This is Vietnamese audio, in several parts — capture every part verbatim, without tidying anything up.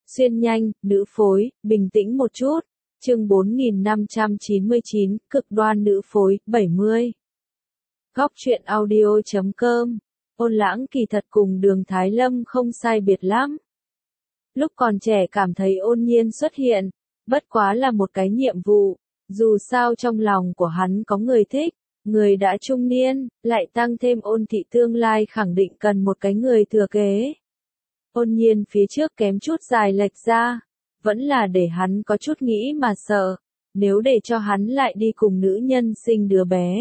Xuyên nhanh, nữ phối, bình tĩnh một chút. Chương bốn nghìn năm trăm chín mươi chín, cực đoan nữ phối, bảy mươi. Góc truyện audio chấm com. Ôn Lãng kỳ thật cùng Đường Thái Lâm không sai biệt lắm. Lúc còn trẻ cảm thấy Ôn Nhiên xuất hiện, bất quá là một cái nhiệm vụ, dù sao trong lòng của hắn có người thích, người đã trung niên, lại tăng thêm Ôn thị tương lai khẳng định cần một cái người thừa kế. Ôn Nhiên phía trước kém chút dài lệch ra, vẫn là để hắn có chút nghĩ mà sợ, nếu để cho hắn lại đi cùng nữ nhân sinh đứa bé.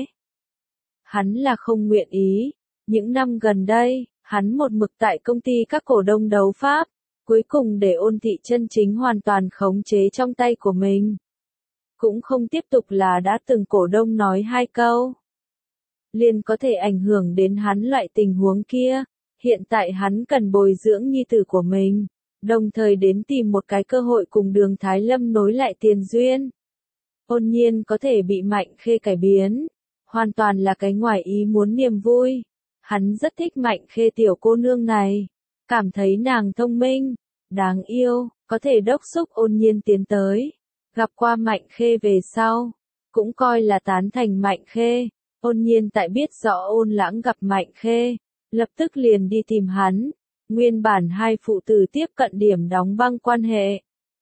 Hắn là không nguyện ý, những năm gần đây, hắn một mực tại công ty các cổ đông đấu pháp, cuối cùng để Ôn thị chân chính hoàn toàn khống chế trong tay của mình. Cũng không tiếp tục là đã từng cổ đông nói hai câu. Liền có thể ảnh hưởng đến hắn loại tình huống kia, hiện tại hắn cần bồi dưỡng nhi tử của mình, đồng thời đến tìm một cái cơ hội cùng Đường Thái Lâm nối lại tiền duyên. Ôn Nhiên có thể bị Mạnh Khê cải biến, hoàn toàn là cái ngoài ý muốn niềm vui. Hắn rất thích Mạnh Khê tiểu cô nương này, cảm thấy nàng thông minh, đáng yêu, có thể đốc thúc Ôn Nhiên tiến tới. Gặp qua Mạnh Khê về sau, cũng coi là tán thành Mạnh Khê. Ôn Nhiên tại biết rõ Ôn Lãng gặp Mạnh Khê, lập tức liền đi tìm hắn. Nguyên bản hai phụ tử tiếp cận điểm đóng băng quan hệ.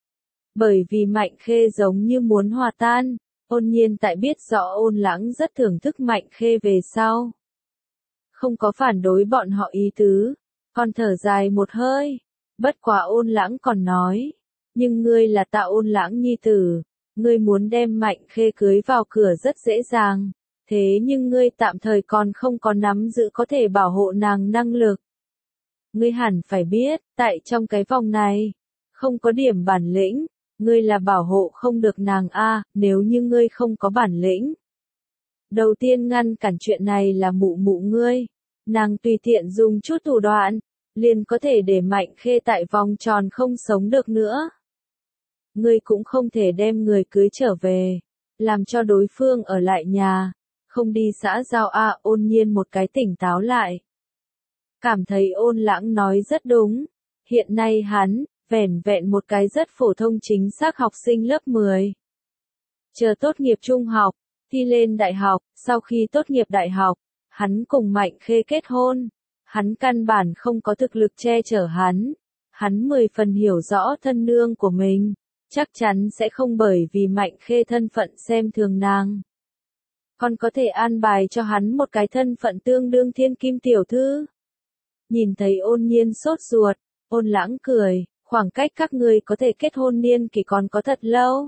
Bởi vì Mạnh Khê giống như muốn hòa tan, Ôn Nhiên tại biết rõ Ôn Lãng rất thưởng thức Mạnh Khê về sau. Không có phản đối bọn họ ý tứ, còn thở dài một hơi. Bất quá Ôn Lãng còn nói, nhưng ngươi là Tạ Ôn Lãng nhi tử, ngươi muốn đem Mạnh Khê cưới vào cửa rất dễ dàng, thế nhưng ngươi tạm thời còn không có nắm giữ có thể bảo hộ nàng năng lực. Ngươi hẳn phải biết, tại trong cái vòng này, không có điểm bản lĩnh, ngươi là bảo hộ không được nàng a, nếu như ngươi không có bản lĩnh. Đầu tiên ngăn cản chuyện này là mụ mụ ngươi, nàng tùy tiện dùng chút thủ đoạn, liền có thể để Mạnh Khê tại vòng tròn không sống được nữa. Ngươi cũng không thể đem người cưới trở về, làm cho đối phương ở lại nhà, không đi xã giao a. Ôn Nhiên một cái tỉnh táo lại. Cảm thấy Ôn Lãng nói rất đúng, hiện nay hắn, vẻn vẹn một cái rất phổ thông chính xác học sinh lớp mười. Chờ tốt nghiệp trung học, thi lên đại học, sau khi tốt nghiệp đại học, hắn cùng Mạnh Khê kết hôn. Hắn căn bản không có thực lực che chở hắn. Hắn mười phần hiểu rõ thân nương của mình, chắc chắn sẽ không bởi vì Mạnh Khê thân phận xem thường nàng. Còn có thể an bài cho hắn một cái thân phận tương đương thiên kim tiểu thư. Nhìn thấy Ôn Nhiên sốt ruột, Ôn Lãng cười, khoảng cách các ngươi có thể kết hôn niên kỳ còn có thật lâu.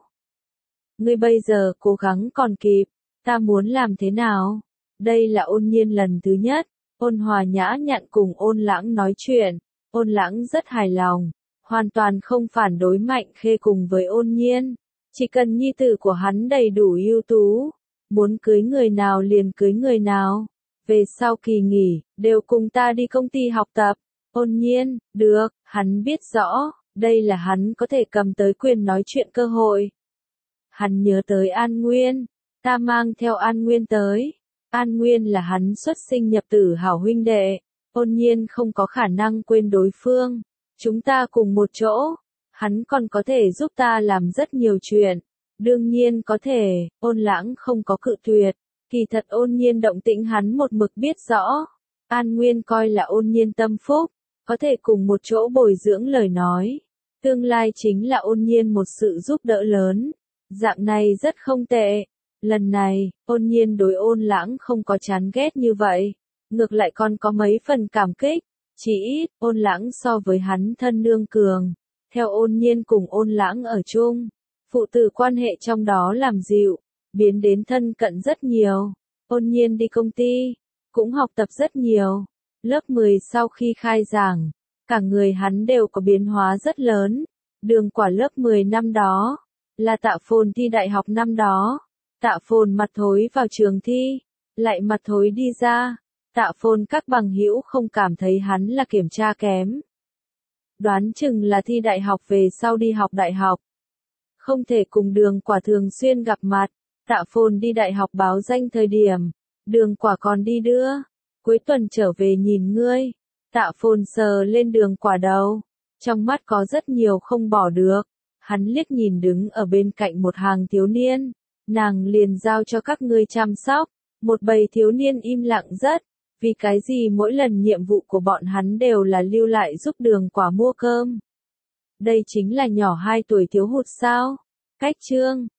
Ngươi bây giờ cố gắng còn kịp, ta muốn làm thế nào? Đây là Ôn Nhiên lần thứ nhất, Ôn Hòa nhã nhặn cùng Ôn Lãng nói chuyện, Ôn Lãng rất hài lòng, hoàn toàn không phản đối Mạnh Khê cùng với Ôn Nhiên, chỉ cần nhi tử của hắn đầy đủ ưu tú, muốn cưới người nào liền cưới người nào. Về sau kỳ nghỉ, đều cùng ta đi công ty học tập. Ôn Nhiên, được, hắn biết rõ, đây là hắn có thể cầm tới quyền nói chuyện cơ hội. Hắn nhớ tới An Nguyên, ta mang theo An Nguyên tới. An Nguyên là hắn xuất sinh nhập tử hảo huynh đệ, Ôn Nhiên không có khả năng quên đối phương. Chúng ta cùng một chỗ, hắn còn có thể giúp ta làm rất nhiều chuyện. Đương nhiên có thể, Ôn Lãng không có cự tuyệt. Kỳ thật Ôn Nhiên động tĩnh hắn một mực biết rõ. An Nguyên coi là Ôn Nhiên tâm phúc, có thể cùng một chỗ bồi dưỡng lời nói. Tương lai chính là Ôn Nhiên một sự giúp đỡ lớn. Dạng này rất không tệ. Lần này, Ôn Nhiên đối Ôn Lãng không có chán ghét như vậy. Ngược lại còn có mấy phần cảm kích. Chỉ ít, Ôn Lãng so với hắn thân nương cường. Theo Ôn Nhiên cùng Ôn Lãng ở chung, phụ tử quan hệ trong đó làm dịu, biến đến thân cận rất nhiều. Ôn Nhiên đi công ty, cũng học tập rất nhiều. Lớp mười sau khi khai giảng, cả người hắn đều có biến hóa rất lớn. Đường Quả lớp mười năm đó, là Tạ Phồn thi đại học năm đó. Tạ Phồn mặt thối vào trường thi, lại mặt thối đi ra. Tạ Phồn các bằng hữu không cảm thấy hắn là kiểm tra kém. Đoán chừng là thi đại học về sau đi học đại học. Không thể cùng Đường Quả thường xuyên gặp mặt. Tạ Phồn đi đại học báo danh thời điểm, Đường Quả còn đi đưa. Cuối tuần trở về nhìn ngươi. Tạ Phồn sờ lên Đường Quả đầu. Trong mắt có rất nhiều không bỏ được. Hắn liếc nhìn đứng ở bên cạnh một hàng thiếu niên. Nàng liền giao cho các ngươi chăm sóc. Một bầy thiếu niên im lặng rất. Vì cái gì mỗi lần nhiệm vụ của bọn hắn đều là lưu lại giúp Đường Quả mua cơm. Đây chính là nhỏ hai tuổi thiếu hụt sao? Cách chương